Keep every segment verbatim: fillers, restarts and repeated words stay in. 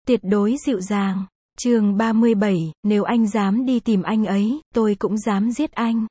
tuyệt đối dịu dàng. Chương ba mươi bảy, nếu anh dám đi tìm anh ấy, tôi cũng dám giết anh.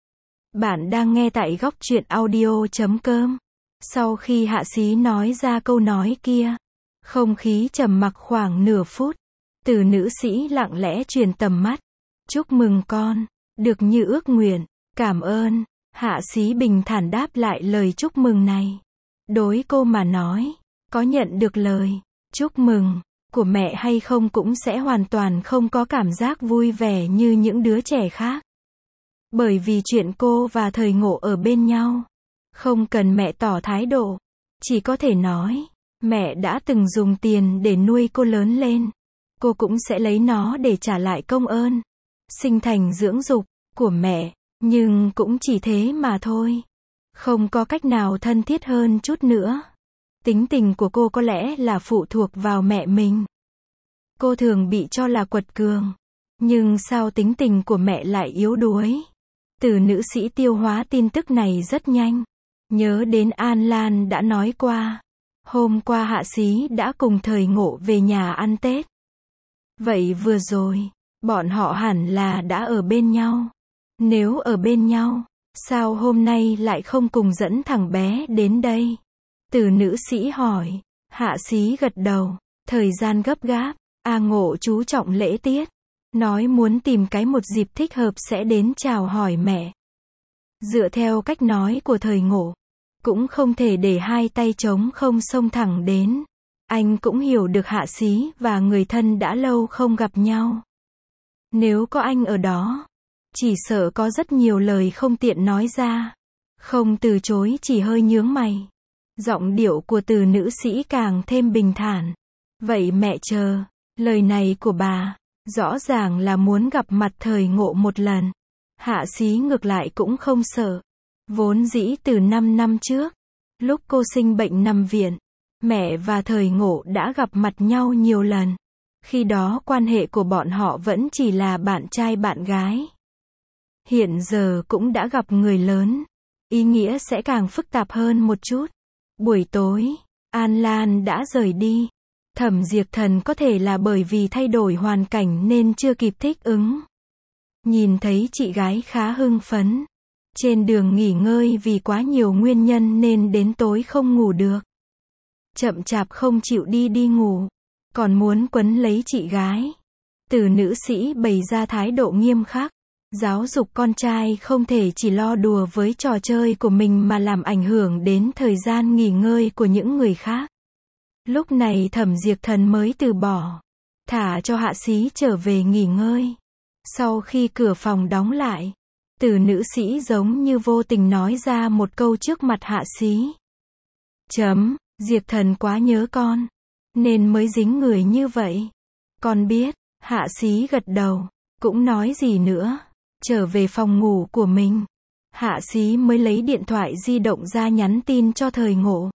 Bạn đang nghe tại góc truyện audio chấm com. Sau khi Hạ Xí nói ra câu nói kia, không khí trầm mặc khoảng nửa phút. Từ nữ sĩ lặng lẽ truyền tầm mắt. Chúc mừng con, được như ước nguyện, cảm ơn. Hạ Xí bình thản đáp lại lời chúc mừng này. Đối cô mà nói, có nhận được lời chúc mừng của mẹ hay không cũng sẽ hoàn toàn không có cảm giác vui vẻ như những đứa trẻ khác. Bởi vì chuyện cô và Thời Ngộ ở bên nhau, không cần mẹ tỏ thái độ, chỉ có thể nói, mẹ đã từng dùng tiền để nuôi cô lớn lên, cô cũng sẽ lấy nó để trả lại công ơn sinh thành dưỡng dục của mẹ, nhưng cũng chỉ thế mà thôi. Không có cách nào thân thiết hơn chút nữa. Tính tình của cô có lẽ là phụ thuộc vào mẹ mình. Cô thường bị cho là quật cường. Nhưng sao tính tình của mẹ lại yếu đuối? Từ nữ sĩ tiêu hóa tin tức này rất nhanh. Nhớ đến An Lan đã nói qua. Hôm qua Hạ Xí đã cùng Thời Ngộ về nhà ăn Tết. Vậy vừa rồi, bọn họ hẳn là đã ở bên nhau. Nếu ở bên nhau, sao hôm nay lại không cùng dẫn thằng bé đến đây? Từ nữ sĩ hỏi. Hạ Xí gật đầu. Thời gian gấp gáp. A Ngộ chú trọng lễ tiết. Nói muốn tìm cái một dịp thích hợp sẽ đến chào hỏi mẹ. Dựa theo cách nói của Thời Ngộ, cũng không thể để hai tay trống không xông thẳng đến. Anh cũng hiểu được Hạ Xí và người thân đã lâu không gặp nhau. Nếu có anh ở đó, chỉ sợ có rất nhiều lời không tiện nói ra. Không từ chối chỉ hơi nhướng mày. Giọng điệu của từ nữ sĩ càng thêm bình thản. Vậy mẹ chờ. Lời này của bà, rõ ràng là muốn gặp mặt Thời Ngộ một lần. Hạ Xí ngược lại cũng không sợ. Vốn dĩ từ năm năm trước, lúc cô sinh bệnh nằm viện, mẹ và Thời Ngộ đã gặp mặt nhau nhiều lần. Khi đó quan hệ của bọn họ vẫn chỉ là bạn trai bạn gái. Hiện giờ cũng đã gặp người lớn. Ý nghĩa sẽ càng phức tạp hơn một chút. Buổi tối, An Lan đã rời đi. Thẩm Diệp Thần có thể là bởi vì thay đổi hoàn cảnh nên chưa kịp thích ứng. Nhìn thấy chị gái khá hưng phấn. Trên đường nghỉ ngơi vì quá nhiều nguyên nhân nên đến tối không ngủ được. Chậm chạp không chịu đi đi ngủ. Còn muốn quấn lấy chị gái. Từ nữ sĩ bày ra thái độ nghiêm khắc. Giáo dục con trai không thể chỉ lo đùa với trò chơi của mình mà làm ảnh hưởng đến thời gian nghỉ ngơi của những người khác. Lúc này Thẩm Diệp Thần mới từ bỏ. Thả cho Hạ Xí trở về nghỉ ngơi. Sau khi cửa phòng đóng lại, từ nữ sĩ giống như vô tình nói ra một câu trước mặt Hạ Xí. Chấm, Diệp Thần quá nhớ con, nên mới dính người như vậy. Con biết. Hạ Xí gật đầu, cũng nói gì nữa. Trở về phòng ngủ của mình, Hạ Xí mới lấy điện thoại di động ra nhắn tin cho Thời Ngộ.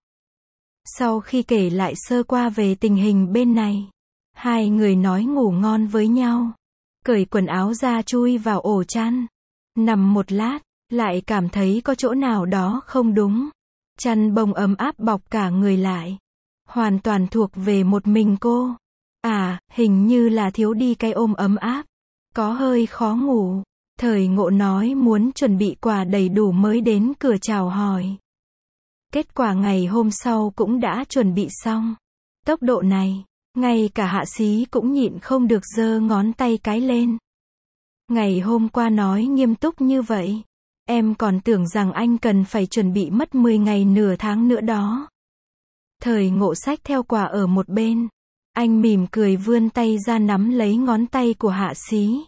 Sau khi kể lại sơ qua về tình hình bên này, hai người nói ngủ ngon với nhau. Cởi quần áo ra chui vào ổ chăn. Nằm một lát, lại cảm thấy có chỗ nào đó không đúng. Chăn bông ấm áp bọc cả người lại. Hoàn toàn thuộc về một mình cô. À, hình như là thiếu đi cái ôm ấm áp. Có hơi khó ngủ. Thời Ngộ nói muốn chuẩn bị quà đầy đủ mới đến cửa chào hỏi. Kết quả ngày hôm sau cũng đã chuẩn bị xong. Tốc độ này, ngay cả Hạ Xí cũng nhịn không được giơ ngón tay cái lên. Ngày hôm qua nói nghiêm túc như vậy, em còn tưởng rằng anh cần phải chuẩn bị mất mười ngày nửa tháng nữa đó. Thời Ngộ xách theo quà ở một bên. Anh mỉm cười vươn tay ra nắm lấy ngón tay của Hạ Xí.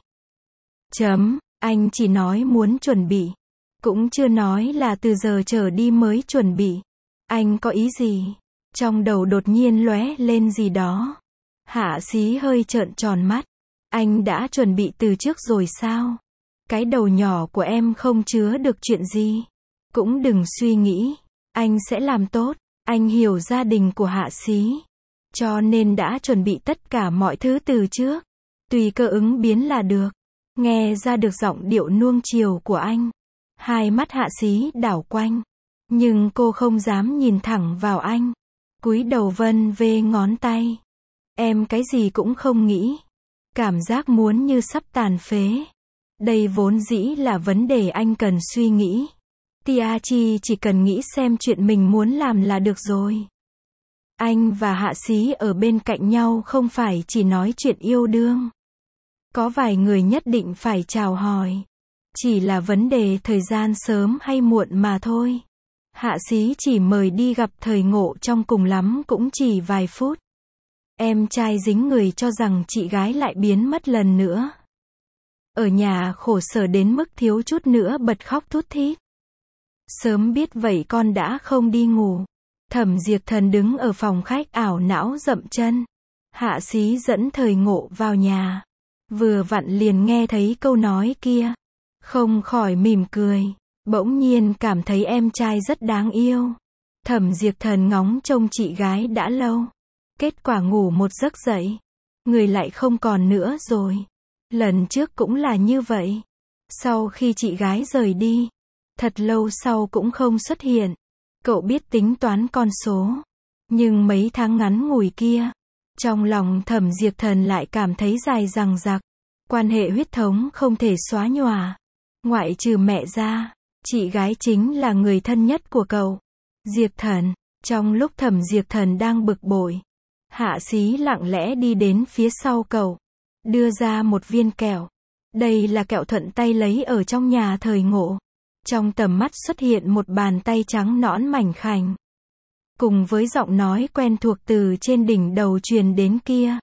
Chấm, anh chỉ nói muốn chuẩn bị. Cũng chưa nói là từ giờ trở đi mới chuẩn bị. Anh có ý gì? Trong đầu đột nhiên lóe lên gì đó. Hạ Xí hơi trợn tròn mắt. Anh đã chuẩn bị từ trước rồi sao? Cái đầu nhỏ của em không chứa được chuyện gì. Cũng đừng suy nghĩ. Anh sẽ làm tốt. Anh hiểu gia đình của Hạ Xí. Cho nên đã chuẩn bị tất cả mọi thứ từ trước. Tùy cơ ứng biến là được. Nghe ra được giọng điệu nuông chiều của anh. Hai mắt Hạ Xí đảo quanh. Nhưng cô không dám nhìn thẳng vào anh. Cúi đầu vân vê ngón tay. Em cái gì cũng không nghĩ. Cảm giác muốn như sắp tàn phế. Đây vốn dĩ là vấn đề anh cần suy nghĩ. Tia Chi chỉ cần nghĩ xem chuyện mình muốn làm là được rồi. Anh và Hạ Xí ở bên cạnh nhau không phải chỉ nói chuyện yêu đương. Có vài người nhất định phải chào hỏi. Chỉ là vấn đề thời gian sớm hay muộn mà thôi. Hạ Xí chỉ mời đi gặp Thời Ngộ trong cùng lắm cũng chỉ vài phút. Em trai dính người cho rằng chị gái lại biến mất lần nữa. Ở nhà khổ sở đến mức thiếu chút nữa bật khóc thút thít. Sớm biết vậy con đã không đi ngủ. Thẩm Diệp Thần đứng ở phòng khách ảo não dậm chân. Hạ Xí dẫn Thời Ngộ vào nhà. Vừa vặn liền nghe thấy câu nói kia. Không khỏi mỉm cười. Bỗng nhiên cảm thấy em trai rất đáng yêu. Thẩm Diệp Thần ngóng trông chị gái đã lâu. Kết quả ngủ một giấc dậy. Người lại không còn nữa rồi. Lần trước cũng là như vậy. Sau khi chị gái rời đi. Thật lâu sau cũng không xuất hiện. Cậu biết tính toán con số. Nhưng mấy tháng ngắn ngủi kia. Trong lòng Thẩm Diệp Thần lại cảm thấy dài dằng dặc. Quan hệ huyết thống không thể xóa nhòa. Ngoại trừ mẹ ra. Chị gái chính là người thân nhất của cậu. Diệp Thần. Trong lúc Thẩm Diệp Thần đang bực bội. Hạ Xí lặng lẽ đi đến phía sau cậu. Đưa ra một viên kẹo. Đây là kẹo thuận tay lấy ở trong nhà Thời Ngộ. Trong tầm mắt xuất hiện một bàn tay trắng nõn mảnh khảnh. Cùng với giọng nói quen thuộc từ trên đỉnh đầu truyền đến kia.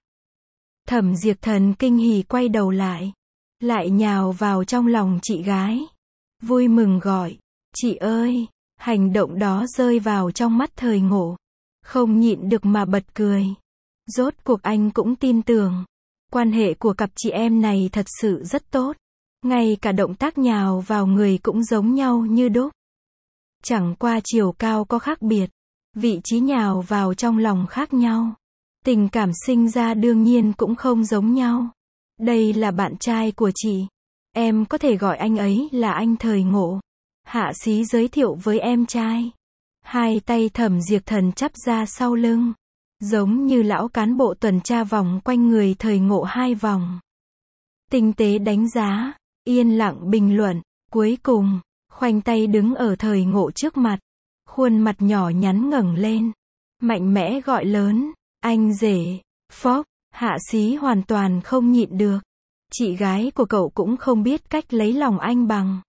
Thẩm Diệp Thần kinh hỉ quay đầu lại. Lại nhào vào trong lòng chị gái. Vui mừng gọi. Chị ơi! Hành động đó rơi vào trong mắt Thời Ngộ. Không nhịn được mà bật cười. Rốt cuộc anh cũng tin tưởng. Quan hệ của cặp chị em này thật sự rất tốt. Ngay cả động tác nhào vào người cũng giống nhau như đúc. Chẳng qua chiều cao có khác biệt. Vị trí nhào vào trong lòng khác nhau. Tình cảm sinh ra đương nhiên cũng không giống nhau. Đây là bạn trai của chị. Em có thể gọi anh ấy là anh Thời Ngộ. Hạ Xí giới thiệu với em trai. Hai tay Thẩm Diệp Thần chắp ra sau lưng. Giống như lão cán bộ tuần tra vòng quanh người Thời Ngộ hai vòng. Tinh tế đánh giá. Yên lặng bình luận. Cuối cùng, khoanh tay đứng ở Thời Ngộ trước mặt. Khuôn mặt nhỏ nhắn ngẩng lên. Mạnh mẽ gọi lớn. Anh rể. Phốc. Hạ Xí hoàn toàn không nhịn được. Chị gái của cậu cũng không biết cách lấy lòng anh bằng.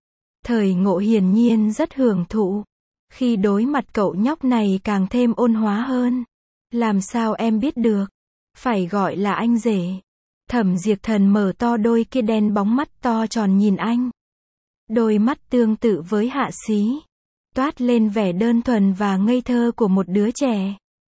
Thời Ngộ hiển nhiên rất hưởng thụ. Khi đối mặt cậu nhóc này càng thêm ôn hóa hơn. Làm sao em biết được? Phải gọi là anh rể. Thẩm Diệp Thần mở to đôi kia đen bóng mắt to tròn nhìn anh. Đôi mắt tương tự với Hạ Xí. Toát lên vẻ đơn thuần và ngây thơ của một đứa trẻ.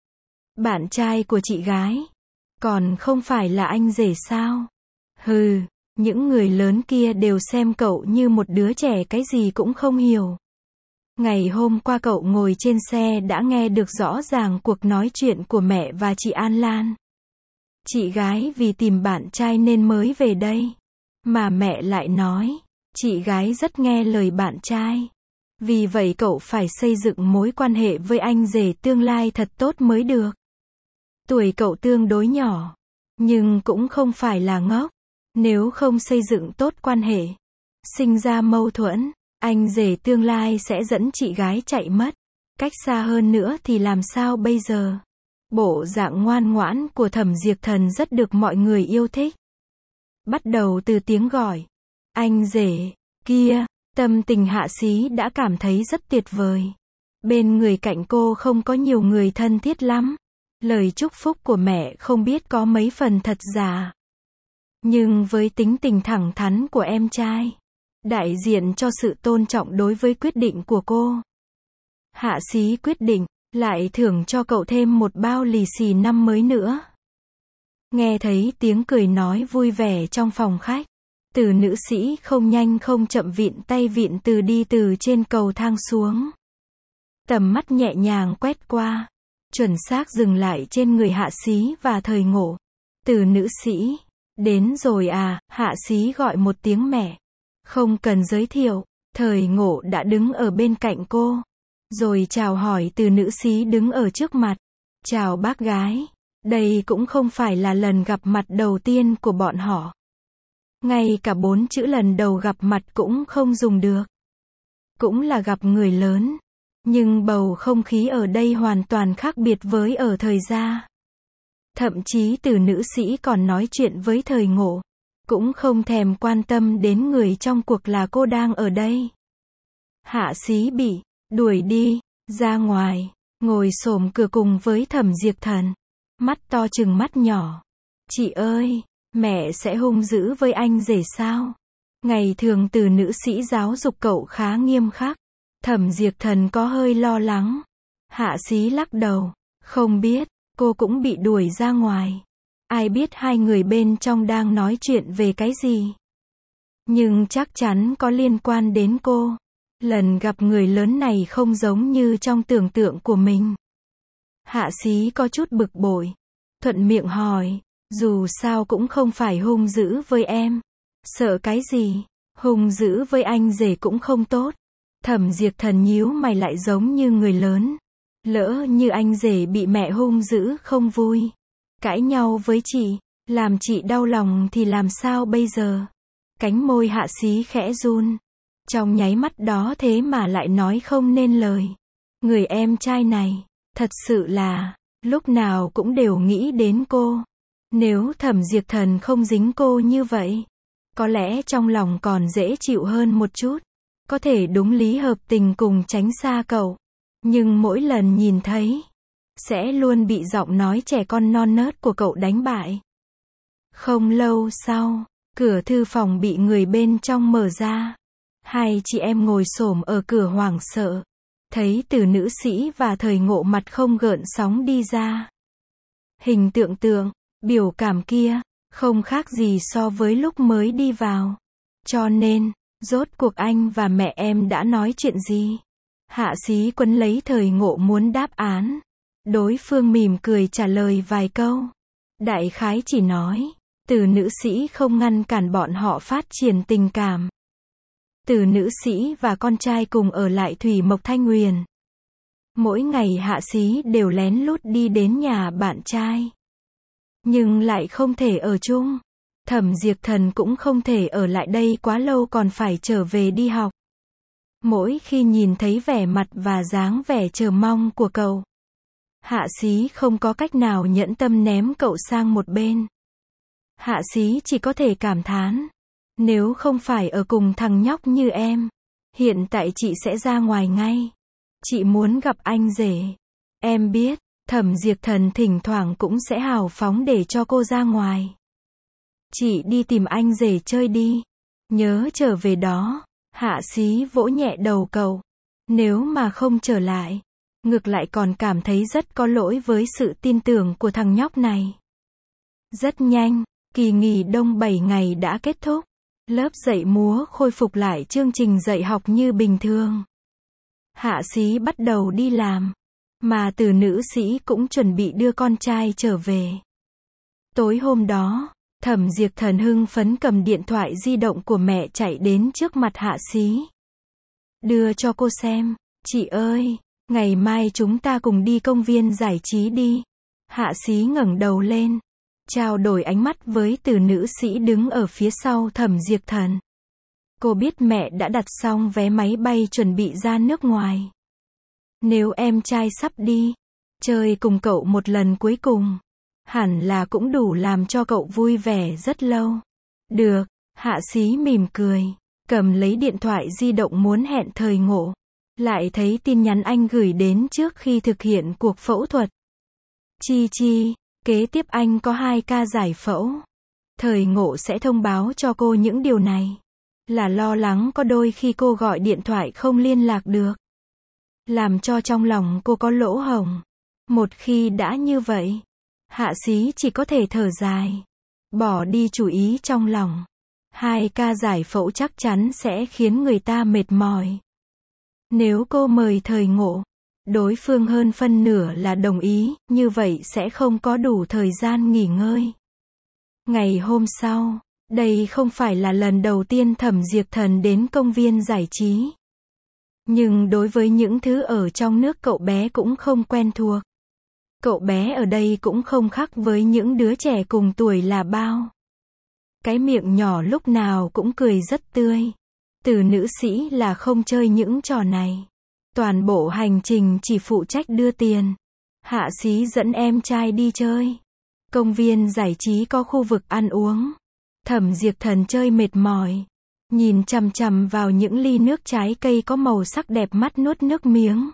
Bạn trai của chị gái. Còn không phải là anh rể sao? Hừ, những người lớn kia đều xem cậu như một đứa trẻ cái gì cũng không hiểu. Ngày hôm qua cậu ngồi trên xe đã nghe được rõ ràng cuộc nói chuyện của mẹ và chị An Lan. Chị gái vì tìm bạn trai nên mới về đây. Mà mẹ lại nói, chị gái rất nghe lời bạn trai. Vì vậy cậu phải xây dựng mối quan hệ với anh rể tương lai thật tốt mới được. Tuổi cậu tương đối nhỏ, nhưng cũng không phải là ngốc. Nếu không xây dựng tốt quan hệ, sinh ra mâu thuẫn, anh rể tương lai sẽ dẫn chị gái chạy mất. Cách xa hơn nữa thì làm sao bây giờ? Bộ dạng ngoan ngoãn của Thẩm Diệp Thần rất được mọi người yêu thích. Bắt đầu từ tiếng gọi. Anh rể, kia, tâm tình Hạ Xí đã cảm thấy rất tuyệt vời. Bên người cạnh cô không có nhiều người thân thiết lắm. Lời chúc phúc của mẹ không biết có mấy phần thật giả. Nhưng với tính tình thẳng thắn của em trai, đại diện cho sự tôn trọng đối với quyết định của cô. Hạ Xí quyết định, lại thưởng cho cậu thêm một bao lì xì năm mới nữa. Nghe thấy tiếng cười nói vui vẻ trong phòng khách. Từ nữ sĩ không nhanh không chậm vịn tay vịn từ đi từ trên cầu thang xuống. Tầm mắt nhẹ nhàng quét qua. Chuẩn xác dừng lại trên người Hạ Xí và Thời Ngộ. Từ nữ sĩ. Đến rồi à, Hạ Xí gọi một tiếng mẹ. Không cần giới thiệu, Thời Ngộ đã đứng ở bên cạnh cô. Rồi chào hỏi từ nữ sĩ đứng ở trước mặt. Chào bác gái. Đây cũng không phải là lần gặp mặt đầu tiên của bọn họ. Ngay cả bốn chữ lần đầu gặp mặt cũng không dùng được. Cũng là gặp người lớn. Nhưng bầu không khí ở đây hoàn toàn khác biệt với ở thời gia. Thậm chí từ nữ sĩ còn nói chuyện với Thời Ngộ. Cũng không thèm quan tâm đến người trong cuộc là cô đang ở đây. Hạ Xí bị đuổi đi, ra ngoài, ngồi xổm cửa cùng với Thẩm Diệp Thần. Mắt to chừng mắt nhỏ. Chị ơi, mẹ sẽ hung dữ với anh rể sao? Ngày thường từ nữ sĩ giáo dục cậu khá nghiêm khắc. Thẩm Diệp Thần có hơi lo lắng. Hạ Xí lắc đầu. Không biết, cô cũng bị đuổi ra ngoài. Ai biết hai người bên trong đang nói chuyện về cái gì. Nhưng chắc chắn có liên quan đến cô. Lần gặp người lớn này không giống như trong tưởng tượng của mình. Hạ Xí có chút bực bội. Thuận miệng hỏi. Dù sao cũng không phải hung dữ với em. Sợ cái gì? Hung dữ với anh rể cũng không tốt. Thẩm Diệp Thần nhíu mày lại giống như người lớn. Lỡ như anh rể bị mẹ hung dữ không vui. Cãi nhau với chị. Làm chị đau lòng thì làm sao bây giờ? Cánh môi Hạ Xí khẽ run. Trong nháy mắt đó thế mà lại nói không nên lời. Người em trai này. Thật sự là. Lúc nào cũng đều nghĩ đến cô. Nếu Thẩm Diệp Thần không dính cô như vậy. Có lẽ trong lòng còn dễ chịu hơn một chút. Có thể đúng lý hợp tình cùng tránh xa cậu. Nhưng mỗi lần nhìn thấy. Sẽ luôn bị giọng nói trẻ con non nớt của cậu đánh bại. Không lâu sau. Cửa thư phòng bị người bên trong mở ra. Hai chị em ngồi xổm ở cửa hoảng sợ. Thấy từ nữ sĩ và Thời Ngộ mặt không gợn sóng đi ra. Hình tượng tượng, biểu cảm kia, không khác gì so với lúc mới đi vào. Cho nên, rốt cuộc anh và mẹ em đã nói chuyện gì? Hạ Xí quấn lấy Thời Ngộ muốn đáp án. Đối phương mỉm cười trả lời vài câu. Đại khái chỉ nói, từ nữ sĩ không ngăn cản bọn họ phát triển tình cảm. Từ nữ sĩ và con trai cùng ở lại Thủy Mộc Thanh Huyền. Mỗi ngày Hạ Xí đều lén lút đi đến nhà bạn trai. Nhưng lại không thể ở chung. Thẩm Diệp Thần cũng không thể ở lại đây quá lâu còn phải trở về đi học. Mỗi khi nhìn thấy vẻ mặt và dáng vẻ chờ mong của cậu. Hạ Xí không có cách nào nhẫn tâm ném cậu sang một bên. Hạ Xí chỉ có thể cảm thán. Nếu không phải ở cùng thằng nhóc như em. Hiện tại chị sẽ ra ngoài ngay. Chị muốn gặp anh rể. Em biết, Thẩm Diệp Thần thỉnh thoảng cũng sẽ hào phóng để cho cô ra ngoài. Chị đi tìm anh rể chơi đi. Nhớ trở về đó. Hạ Xí vỗ nhẹ đầu cậu. Nếu mà không trở lại. Ngược lại còn cảm thấy rất có lỗi với sự tin tưởng của thằng nhóc này. Rất nhanh, kỳ nghỉ đông bảy ngày đã kết thúc. Lớp dạy múa khôi phục lại chương trình dạy học như bình thường. Hạ Xí bắt đầu đi làm. Mà từ nữ sĩ cũng chuẩn bị đưa con trai trở về. Tối hôm đó, Thẩm Diệp Thần hưng phấn cầm điện thoại di động của mẹ chạy đến trước mặt Hạ Xí. Đưa cho cô xem. Chị ơi, ngày mai chúng ta cùng đi công viên giải trí đi. Hạ Xí ngẩng đầu lên. Trao đổi ánh mắt với từ nữ sĩ đứng ở phía sau Thẩm Diệp Thần. Cô biết mẹ đã đặt xong vé máy bay chuẩn bị ra nước ngoài. Nếu em trai sắp đi, chơi cùng cậu một lần cuối cùng, hẳn là cũng đủ làm cho cậu vui vẻ rất lâu. Được, Hạ Xí mỉm cười, cầm lấy điện thoại di động muốn hẹn Thời Ngộ. Lại thấy tin nhắn anh gửi đến trước khi thực hiện cuộc phẫu thuật. Chi chi, kế tiếp anh có hai ca giải phẫu. Thời Ngộ sẽ thông báo cho cô những điều này. Là lo lắng có đôi khi cô gọi điện thoại không liên lạc được. Làm cho trong lòng cô có lỗ hổng. Một khi đã như vậy, Hạ Xí chỉ có thể thở dài. Bỏ đi chủ ý trong lòng. Hai ca giải phẫu chắc chắn sẽ khiến người ta mệt mỏi. Nếu cô mời Thời Ngộ, đối phương hơn phân nửa là đồng ý, như vậy sẽ không có đủ thời gian nghỉ ngơi. Ngày hôm sau, đây không phải là lần đầu tiên Thẩm Diệp Thần đến công viên giải trí. Nhưng đối với những thứ ở trong nước cậu bé cũng không quen thuộc. Cậu bé ở đây cũng không khác với những đứa trẻ cùng tuổi là bao. Cái miệng nhỏ lúc nào cũng cười rất tươi. Từ nữ sĩ là không chơi những trò này. Toàn bộ hành trình chỉ phụ trách đưa tiền. Hạ Xí dẫn em trai đi chơi. Công viên giải trí có khu vực ăn uống. Thẩm Diệp Thần chơi mệt mỏi. Nhìn chằm chằm vào những ly nước trái cây có màu sắc đẹp mắt nuốt nước miếng.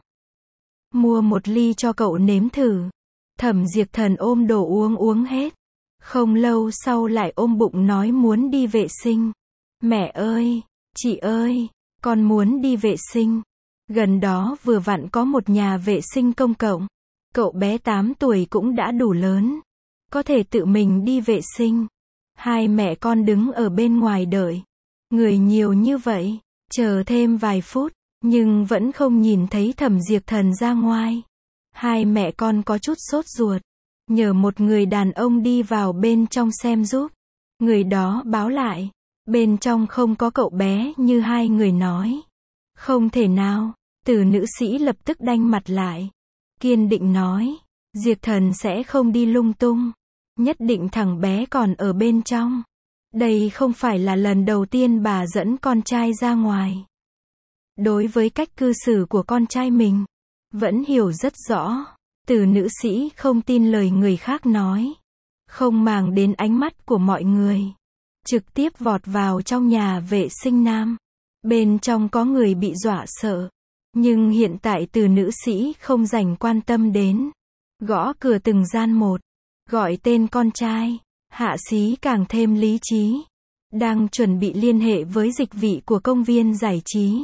Mua một ly cho cậu nếm thử. Thẩm Diệp Thần ôm đồ uống uống hết. Không lâu sau lại ôm bụng nói muốn đi vệ sinh. Mẹ ơi, chị ơi, con muốn đi vệ sinh. Gần đó vừa vặn có một nhà vệ sinh công cộng. Cậu bé tám tuổi cũng đã đủ lớn. Có thể tự mình đi vệ sinh. Hai mẹ con đứng ở bên ngoài đợi. Người nhiều như vậy, chờ thêm vài phút, nhưng vẫn không nhìn thấy Thẩm Diệp Thần ra ngoài. Hai mẹ con có chút sốt ruột. Nhờ một người đàn ông đi vào bên trong xem giúp. Người đó báo lại. Bên trong không có cậu bé như hai người nói. Không thể nào. Từ nữ sĩ lập tức đanh mặt lại. Kiên định nói. Diệp Thần sẽ không đi lung tung. Nhất định thằng bé còn ở bên trong. Đây không phải là lần đầu tiên bà dẫn con trai ra ngoài. Đối với cách cư xử của con trai mình, vẫn hiểu rất rõ. Từ nữ sĩ không tin lời người khác nói. Không màng đến ánh mắt của mọi người. Trực tiếp vọt vào trong nhà vệ sinh nam. Bên trong có người bị dọa sợ. Nhưng hiện tại từ nữ sĩ không dành quan tâm đến. Gõ cửa từng gian một. Gọi tên con trai. Hạ Xí càng thêm lý trí. Đang chuẩn bị liên hệ với dịch vị của công viên giải trí.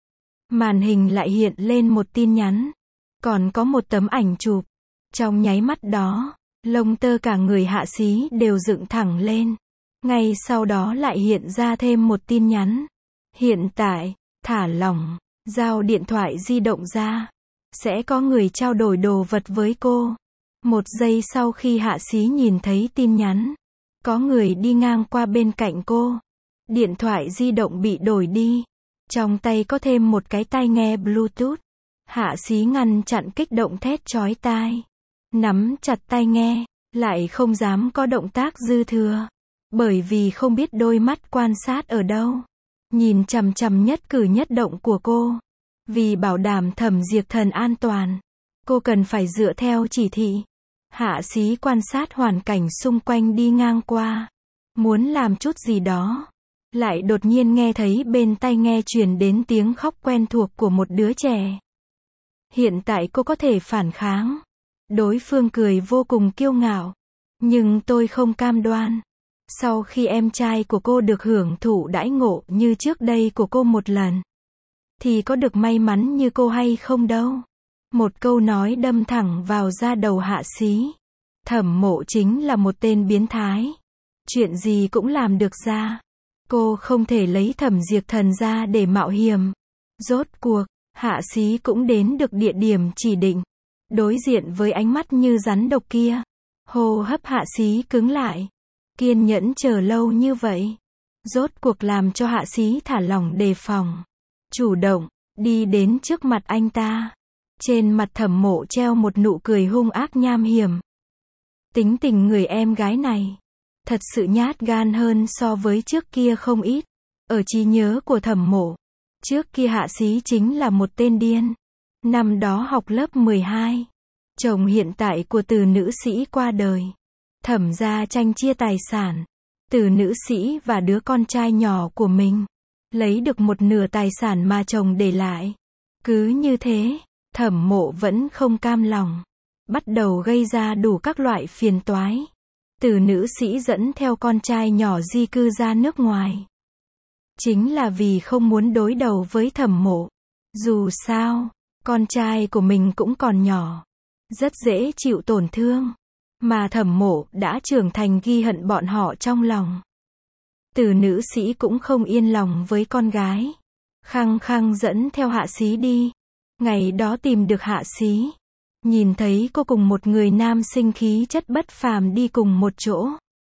Màn hình lại hiện lên một tin nhắn. Còn có một tấm ảnh chụp. Trong nháy mắt đó, lông tơ cả người Hạ Xí đều dựng thẳng lên. Ngay sau đó lại hiện ra thêm một tin nhắn. Hiện tại, thả lỏng, giao điện thoại di động ra. Sẽ có người trao đổi đồ vật với cô. Một giây sau khi Hạ Xí nhìn thấy tin nhắn, có người đi ngang qua bên cạnh cô. Điện thoại di động bị đổi đi. Trong tay có thêm một cái tai nghe Bluetooth. Hạ Xí ngăn chặn kích động thét chói tai. Nắm chặt tai nghe, lại không dám có động tác dư thừa. Bởi vì không biết đôi mắt quan sát ở đâu. Nhìn chằm chằm nhất cử nhất động của cô. Vì bảo đảm Thẩm Diệp Thần an toàn, cô cần phải dựa theo chỉ thị. Hạ Xí quan sát hoàn cảnh xung quanh đi ngang qua. Muốn làm chút gì đó. Lại đột nhiên nghe thấy bên tai nghe truyền đến tiếng khóc quen thuộc của một đứa trẻ. Hiện tại cô có thể phản kháng. Đối phương cười vô cùng kiêu ngạo. Nhưng tôi không cam đoan. Sau khi em trai của cô được hưởng thụ đãi ngộ như trước đây của cô một lần, thì có được may mắn như cô hay không đâu. Một câu nói đâm thẳng vào da đầu Hạ Xí. Thẩm Mộ chính là một tên biến thái. Chuyện gì cũng làm được ra. Cô không thể lấy Thẩm Diệp Thần ra để mạo hiểm. Rốt cuộc, Hạ Xí cũng đến được địa điểm chỉ định. Đối diện với ánh mắt như rắn độc kia. Hô hấp Hạ Xí cứng lại. Kiên nhẫn chờ lâu như vậy. Rốt cuộc làm cho Hạ Xí thả lỏng đề phòng. Chủ động, đi đến trước mặt anh ta. Trên mặt Thẩm Mộ treo một nụ cười hung ác nham hiểm. Tính tình người em gái này thật sự nhát gan hơn so với trước kia không ít. Ở trí nhớ của Thẩm Mộ, trước kia Hạ Xí chính là một tên điên. Năm đó học lớp mười hai, chồng hiện tại của Từ nữ sĩ qua đời. Thẩm gia tranh chia tài sản. Từ nữ sĩ và đứa con trai nhỏ của mình lấy được một nửa tài sản mà chồng để lại. Cứ như thế, Thẩm Mộ vẫn không cam lòng. Bắt đầu gây ra đủ các loại phiền toái. Từ nữ sĩ dẫn theo con trai nhỏ di cư ra nước ngoài. Chính là vì không muốn đối đầu với Thẩm Mộ. Dù sao, con trai của mình cũng còn nhỏ. Rất dễ chịu tổn thương. Mà Thẩm Mộ đã trưởng thành ghi hận bọn họ trong lòng. Từ nữ sĩ cũng không yên lòng với con gái. Khăng khăng dẫn theo Hạ Xí đi. Ngày đó tìm được Hạ Xí. Nhìn thấy cô cùng một người nam sinh khí chất bất phàm đi cùng một chỗ.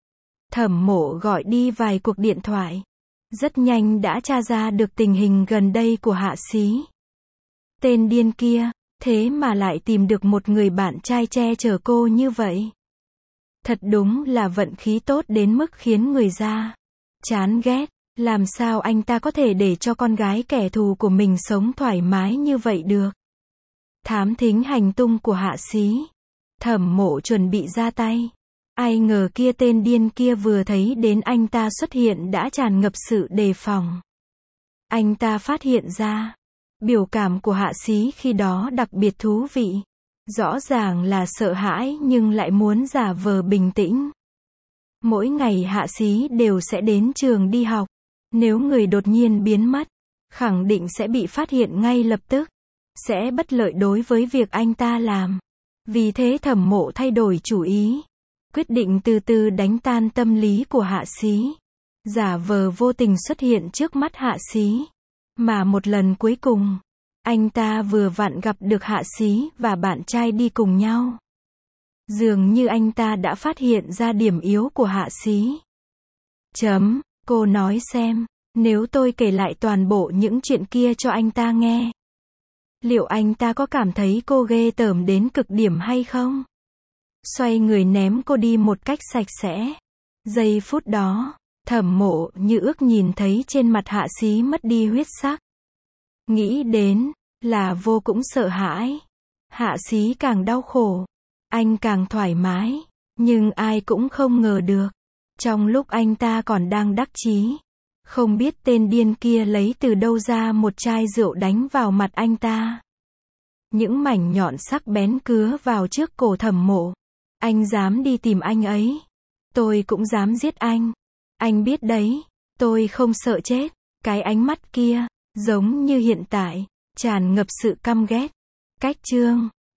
Thẩm Mộ gọi đi vài cuộc điện thoại. Rất nhanh đã tra ra được tình hình gần đây của Hạ Xí. Tên điên kia, Thế mà lại tìm được một người bạn trai che chở cô như vậy. Thật đúng là vận khí tốt đến mức khiến người ta chán ghét. Làm sao anh ta có thể để cho con gái kẻ thù của mình sống thoải mái như vậy được? Thám thính hành tung của Hạ Xí. Thẩm Mộ chuẩn bị ra tay. Ai ngờ kia tên điên kia vừa thấy đến anh ta xuất hiện đã tràn ngập sự đề phòng. Anh ta phát hiện ra, biểu cảm của Hạ Xí khi đó đặc biệt thú vị. Rõ ràng là sợ hãi nhưng lại muốn giả vờ bình tĩnh. Mỗi ngày Hạ Xí đều sẽ đến trường đi học. Nếu người đột nhiên biến mất, khẳng định sẽ bị phát hiện ngay lập tức. Sẽ bất lợi đối với việc anh ta làm. Vì thế Thẩm Mộ thay đổi chủ ý. Quyết định từ từ đánh tan tâm lý của Hạ Xí. Giả vờ vô tình xuất hiện trước mắt Hạ Xí. Mà một lần cuối cùng, anh ta vừa vặn gặp được Hạ Xí và bạn trai đi cùng nhau. Dường như anh ta đã phát hiện ra điểm yếu của Hạ Xí. Chấm, cô nói xem, nếu tôi kể lại toàn bộ những chuyện kia cho anh ta nghe, liệu anh ta có cảm thấy cô ghê tởm đến cực điểm hay không? Xoay người ném cô đi một cách sạch sẽ. Giây phút đó, Thẩm Mộ như ước nhìn thấy trên mặt Hạ Xí mất đi huyết sắc. Nghĩ đến, là vô cũng sợ hãi. Hạ Xí càng đau khổ, anh càng thoải mái. Nhưng ai cũng không ngờ được. Trong lúc anh ta còn đang đắc chí, không biết tên điên kia lấy từ đâu ra một chai rượu đánh vào mặt anh ta. Những mảnh nhọn sắc bén cứa vào trước cổ Thẩm Mộ. Anh dám đi tìm anh ấy, tôi cũng dám giết anh. Anh biết đấy, tôi không sợ chết. Cái ánh mắt kia, giống như hiện tại, tràn ngập sự căm ghét. Cách chương